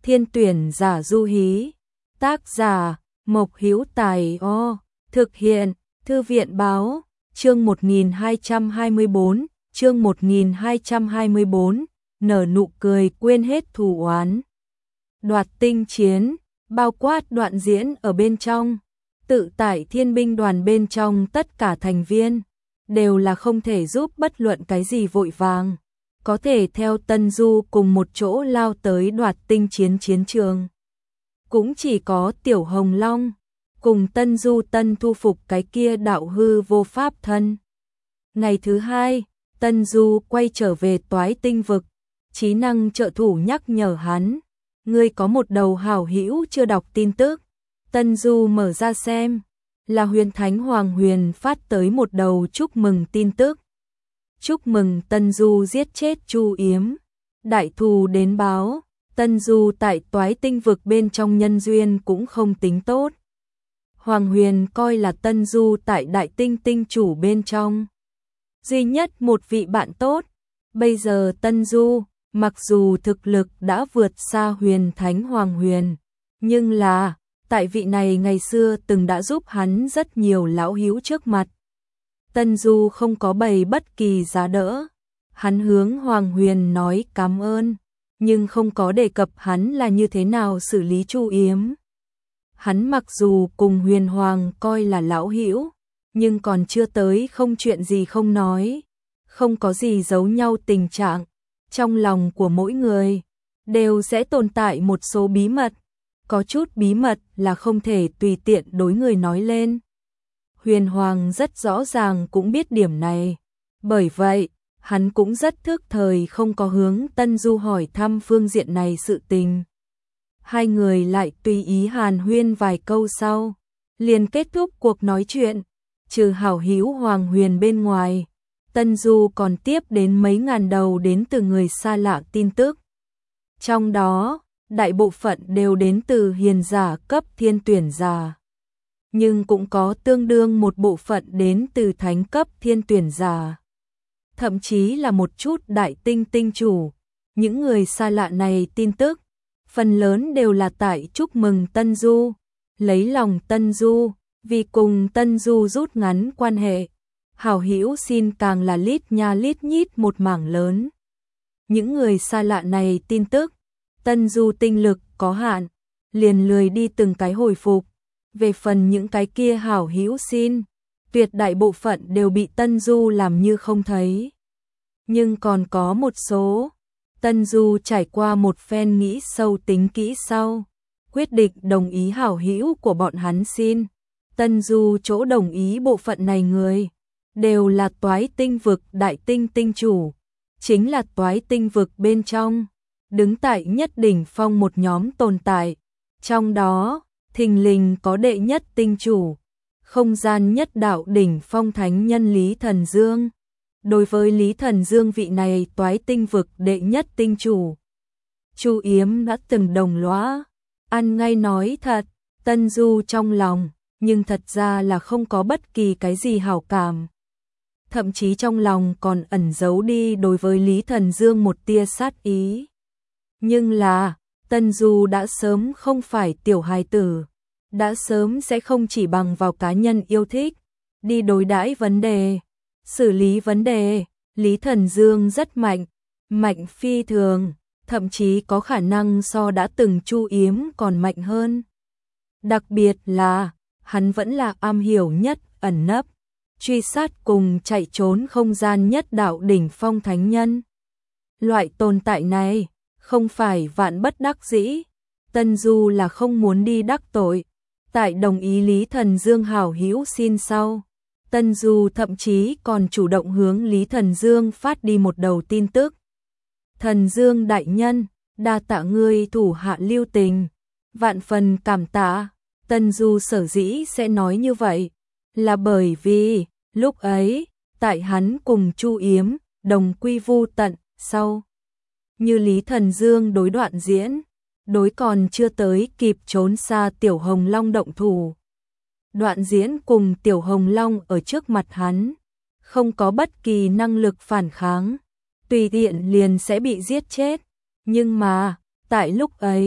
Thiên tuyển giả du hí. Tác giả Mộc Hữu Tài. Thực hiện Thư viện báo. Chương 1224, chương 1224, nở nụ cười quên hết thù oán. Đoạt tinh chiến, bao quát đoạn diễn ở bên trong, tự tại thiên binh đoàn bên trong tất cả thành viên, đều là không thể giúp bất luận cái gì vội vàng, có thể theo Tân Du cùng một chỗ lao tới đoạt tinh chiến chiến trường. Cũng chỉ có Tiểu Hồng Long, cùng Tân Du tân thu phục cái kia đạo hư vô pháp thân. Ngày thứ hai, Tân Du quay trở về Toái Tinh vực, trí năng trợ thủ nhắc nhở hắn, ngươi có một đầu hảo hữu chưa đọc tin tức. Tân Du mở ra xem, là Huyền Thánh Hoàng Huyền phát tới một đầu chúc mừng tin tức. Chúc mừng Tân Du giết chết Chu Yếm, đại thù đến báo. Tân Du tại Toái Tinh vực bên trong nhân duyên cũng không tính tốt. Hoàng Huyền coi là Tân Du tại Đại Tinh tinh chủ bên trong duy nhất một vị bạn tốt. Bây giờ Tân Du, mặc dù thực lực đã vượt xa Huyền Thánh Hoàng Huyền, nhưng là, tại vị này ngày xưa từng đã giúp hắn rất nhiều lão hữu trước mặt. Tân Du không có bày bất kỳ giá đỡ. Hắn hướng Hoàng Huyền nói cảm ơn, nhưng không có đề cập hắn là như thế nào xử lý Chu Yếm. Hắn mặc dù cùng Huyền Hoàng coi là lão hữu, nhưng còn chưa tới không chuyện gì không nói, không có gì giấu nhau tình trạng. Trong lòng của mỗi người đều sẽ tồn tại một số bí mật, có chút bí mật là không thể tùy tiện đối người nói lên. Huyền Hoàng rất rõ ràng cũng biết điểm này, bởi vậy hắn cũng rất thức thời không có hướng Tân Du hỏi thăm phương diện này sự tình. Hai người lại tùy ý hàn huyên vài câu sau, liền kết thúc cuộc nói chuyện. Trừ hảo hữu Hoàng Huyền bên ngoài, Tân Du còn tiếp đến mấy ngàn đầu đến từ người xa lạ tin tức. Trong đó, đại bộ phận đều đến từ hiền giả cấp thiên tuyển giả, nhưng cũng có tương đương một bộ phận đến từ thánh cấp thiên tuyển giả. Thậm chí là một chút đại tinh tinh chủ. Những người xa lạ này tin tức, phần lớn đều là tại chúc mừng Tân Du, lấy lòng Tân Du, vì cùng Tân Du rút ngắn quan hệ. Hảo hữu xin càng là lít nha lít nhít một mảng lớn. Những người xa lạ này tin tức, Tân Du tinh lực có hạn, liền lười đi từng cái hồi phục. Về phần những cái kia hảo hữu xin, tuyệt đại bộ phận đều bị Tân Du làm như không thấy. Nhưng còn có một số, Tân Du trải qua một phen nghĩ sâu tính kỹ sau, quyết định đồng ý hảo hữu của bọn hắn xin. Tân Du chỗ đồng ý bộ phận này người, đều là Toái Tinh vực Đại Tinh tinh chủ, chính là Toái Tinh vực bên trong, đứng tại nhất đỉnh phong một nhóm tồn tại. Trong đó, thình lình có đệ nhất tinh chủ, không gian nhất đạo đỉnh phong thánh nhân Lý Thần Dương. Đối với Lý Thần Dương vị này Toái Tinh vực đệ nhất tinh chủ, Chu Yếm đã từng đồng lõa, ăn ngay nói thật, Tân Du trong lòng, nhưng thật ra là không có bất kỳ cái gì hảo cảm. Thậm chí trong lòng còn ẩn giấu đi đối với Lý Thần Dương một tia sát ý. Nhưng là, Tân Du đã sớm không phải tiểu hài tử, đã sớm sẽ không chỉ bằng vào cá nhân yêu thích, đi đối đãi vấn đề, xử lý vấn đề. Lý Thần Dương rất mạnh, mạnh phi thường, thậm chí có khả năng so đã từng Chu Yếm còn mạnh hơn. Đặc biệt là, hắn vẫn là am hiểu nhất ẩn nấp, truy sát cùng chạy trốn không gian nhất đạo đỉnh phong thánh nhân. Loại tồn tại này, không phải vạn bất đắc dĩ, Tân Du là không muốn đi đắc tội. Tại đồng ý Lý Thần Dương hảo hữu xin sau, Tân Du thậm chí còn chủ động hướng Lý Thần Dương phát đi một đầu tin tức. Thần Dương đại nhân, đa tạ ngươi thủ hạ lưu tình, vạn phần cảm tạ. Tân Du sở dĩ sẽ nói như vậy, là bởi vì, lúc ấy, tại hắn cùng Chu Yếm, đồng quy vu tận, sau. Như Lý Thần Dương đối đoạn diễn, đối còn chưa tới kịp trốn xa Tiểu Hồng Long động thủ. Đoạn diễn cùng Tiểu Hồng Long ở trước mặt hắn, không có bất kỳ năng lực phản kháng, tùy tiện liền sẽ bị giết chết. Nhưng mà, tại lúc ấy,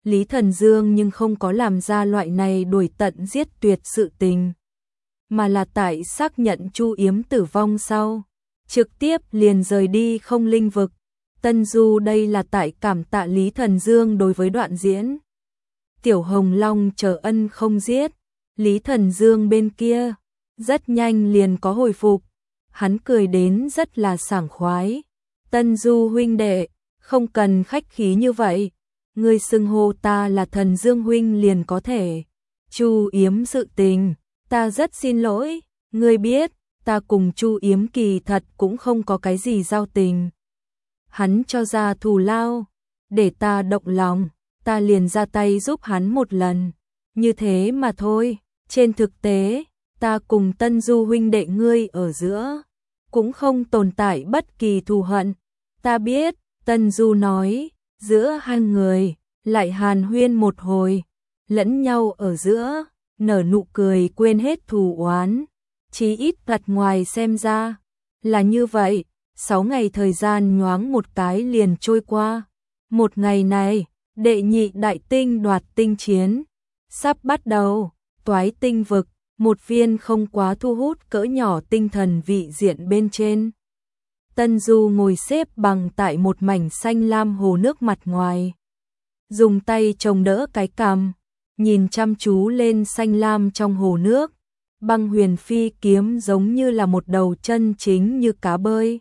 Lý Thần Dương nhưng không có làm ra loại này đuổi tận giết tuyệt sự tình, mà là tại xác nhận Chu Yếm tử vong sau, trực tiếp liền rời đi không linh vực. Tân Du đây là tại cảm tạ Lý Thần Dương đối với Đoạn Diễn. Tiểu Hồng Long chờ ân không giết, Lý Thần Dương bên kia rất nhanh liền có hồi phục, hắn cười đến rất là sảng khoái. Tân Du huynh đệ, không cần khách khí như vậy, ngươi xưng hô ta là Thần Dương huynh liền có thể. Chu Yếm sự tình, ta rất xin lỗi, ngươi biết, ta cùng Chu Yếm kỳ thật cũng không có cái gì giao tình. Hắn cho ra thù lao, để ta động lòng, ta liền ra tay giúp hắn một lần, như thế mà thôi. Trên thực tế, ta cùng Tân Du huynh đệ ngươi ở giữa cũng không tồn tại bất kỳ thù hận. Ta biết, Tân Du nói, giữa hai người lại hàn huyên một hồi, lẫn nhau ở giữa nở nụ cười quên hết thù oán, chí ít mặt ngoài xem ra là như vậy. 6 ngày thời gian nhoáng một cái liền trôi qua. Một ngày này, đệ nhị đại tinh đoạt tinh chiến sắp bắt đầu. Toái tinh vực, một viên không quá thu hút cỡ nhỏ tinh thần vị diện bên trên. Tân Du ngồi xếp bằng tại một mảnh xanh lam hồ nước mặt ngoài, dùng tay chống đỡ cái cằm, nhìn chăm chú lên xanh lam trong hồ nước. Băng huyền phi kiếm giống như là một đầu chân chính như cá bơi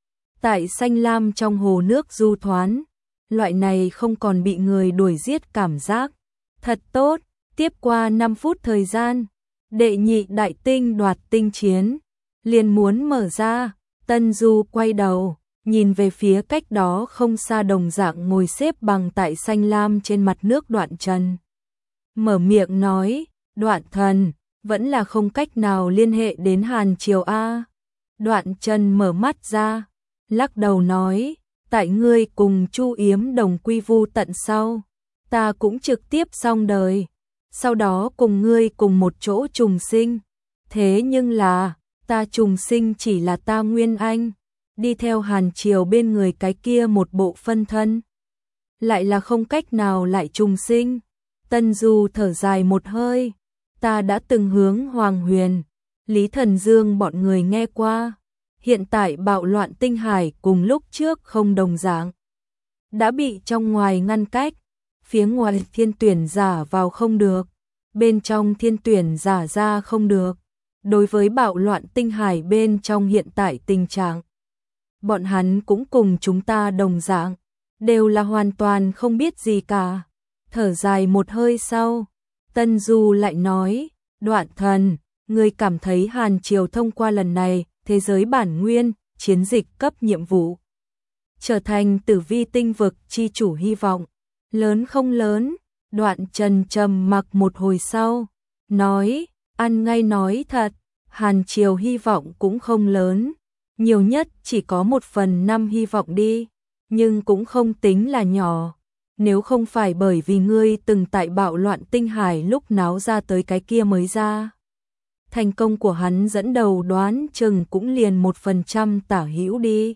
tại xanh lam trong hồ nước du thoán, loại này không còn bị người đuổi giết cảm giác thật tốt. Tiếp qua 5 phút thời gian, đệ nhị đại tinh đoạt tinh chiến liền muốn mở ra. Tân Du quay đầu, nhìn về phía cách đó không xa đồng dạng ngồi xếp bằng tại xanh lam trên mặt nước Đoạn Trần. Mở miệng nói, Đoạn thần, vẫn là không cách nào liên hệ đến Hàn Triều A. Đoạn Trần mở mắt ra, lắc đầu nói, tại ngươi cùng Chu Yếm đồng quy vu tận sau, ta cũng trực tiếp xong đời, sau đó cùng ngươi cùng một chỗ trùng sinh. Thế nhưng là, ta trùng sinh chỉ là ta Nguyên Anh, đi theo Hàn Triều bên người cái kia một bộ phân thân, lại là không cách nào lại trùng sinh. Tân Du thở dài một hơi, ta đã từng hướng Hoàng Huyền, Lý Thần Dương bọn người nghe qua, hiện tại bạo loạn tinh hải cùng lúc trước không đồng dạng, đã bị trong ngoài ngăn cách, phía ngoài thiên tuyển giả vào không được, bên trong thiên tuyển giả ra không được. Đối với bạo loạn tinh hải bên trong hiện tại tình trạng, bọn hắn cũng cùng chúng ta đồng dạng, đều là hoàn toàn không biết gì cả. Thở dài một hơi sau, Tân Du lại nói, Đoạn thần, ngươi cảm thấy Hàn Triều thông qua lần này thế giới bản nguyên chiến dịch cấp nhiệm vụ, trở thành tử vi tinh vực chi chủ hy vọng lớn không lớn? Đoạn Trần trầm mặc một hồi sau, nói, ăn ngay nói thật, Hàn Triều hy vọng cũng không lớn, nhiều nhất chỉ có 1/5 hy vọng đi, nhưng cũng không tính là nhỏ. Nếu không phải bởi vì ngươi từng tại bạo loạn tinh hải lúc náo ra tới cái kia mới ra, thành công của hắn dẫn đầu đoán chừng cũng liền 1% tả hữu đi.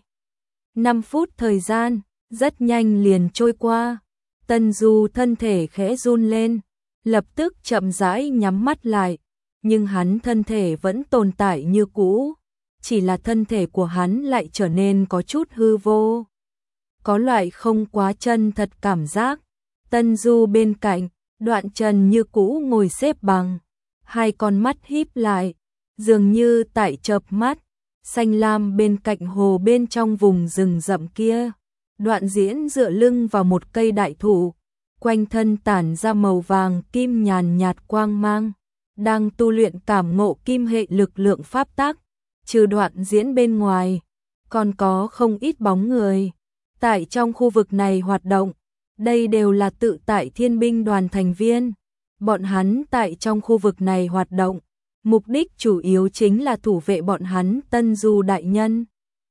5 phút thời gian, rất nhanh liền trôi qua. Tân Du thân thể khẽ run lên, lập tức chậm rãi nhắm mắt lại, nhưng hắn thân thể vẫn tồn tại như cũ, chỉ là thân thể của hắn lại trở nên có chút hư vô, có loại không quá chân thật cảm giác. Tân Du bên cạnh, Đoạn Trần như cũ ngồi xếp bằng, hai con mắt híp lại, dường như tại chợp mắt. Xanh lam bên cạnh hồ bên trong vùng rừng rậm kia, Đoạn Diễn dựa lưng vào một cây đại thụ, quanh thân tản ra màu vàng kim nhàn nhạt quang mang, đang tu luyện cảm ngộ kim hệ lực lượng pháp tắc. Trừ Đoạn Diễn bên ngoài, còn có không ít bóng người tại trong khu vực này hoạt động. Đây đều là tự tại thiên binh đoàn thành viên. Bọn hắn tại trong khu vực này hoạt động, mục đích chủ yếu chính là thủ vệ bọn hắn Tân Du đại nhân,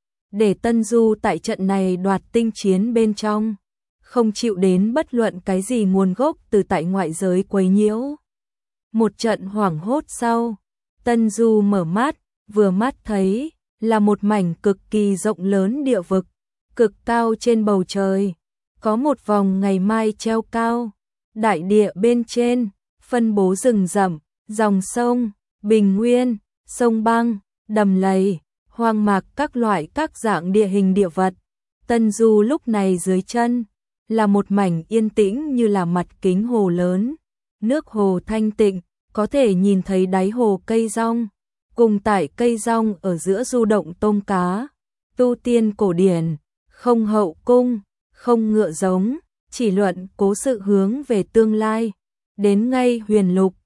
để Tân Du tại trận này đoạt tinh chiến bên trong không chịu đến bất luận cái gì nguồn gốc từ tại ngoại giới quấy nhiễu. Một trận hoảng hốt sau, Tân Du mở mắt, vừa mắt thấy là một mảnh cực kỳ rộng lớn địa vực, cực cao trên bầu trời, có một vòng ngày mai treo cao, Đại địa bên trên, phân bố rừng rậm, dòng sông, bình nguyên, sông băng, đầm lầy, hoang mạc các loại các dạng địa hình địa vật. Tân Du lúc này dưới chân là một mảnh yên tĩnh như là mặt kính hồ lớn, nước hồ thanh tịnh, có thể nhìn thấy đáy hồ cây rong, cùng tại cây rong ở giữa du động tôm cá. Tu tiên cổ điển, không hậu cung, không ngựa giống, chỉ luận cố sự hướng về tương lai. Đến ngay huyền lục,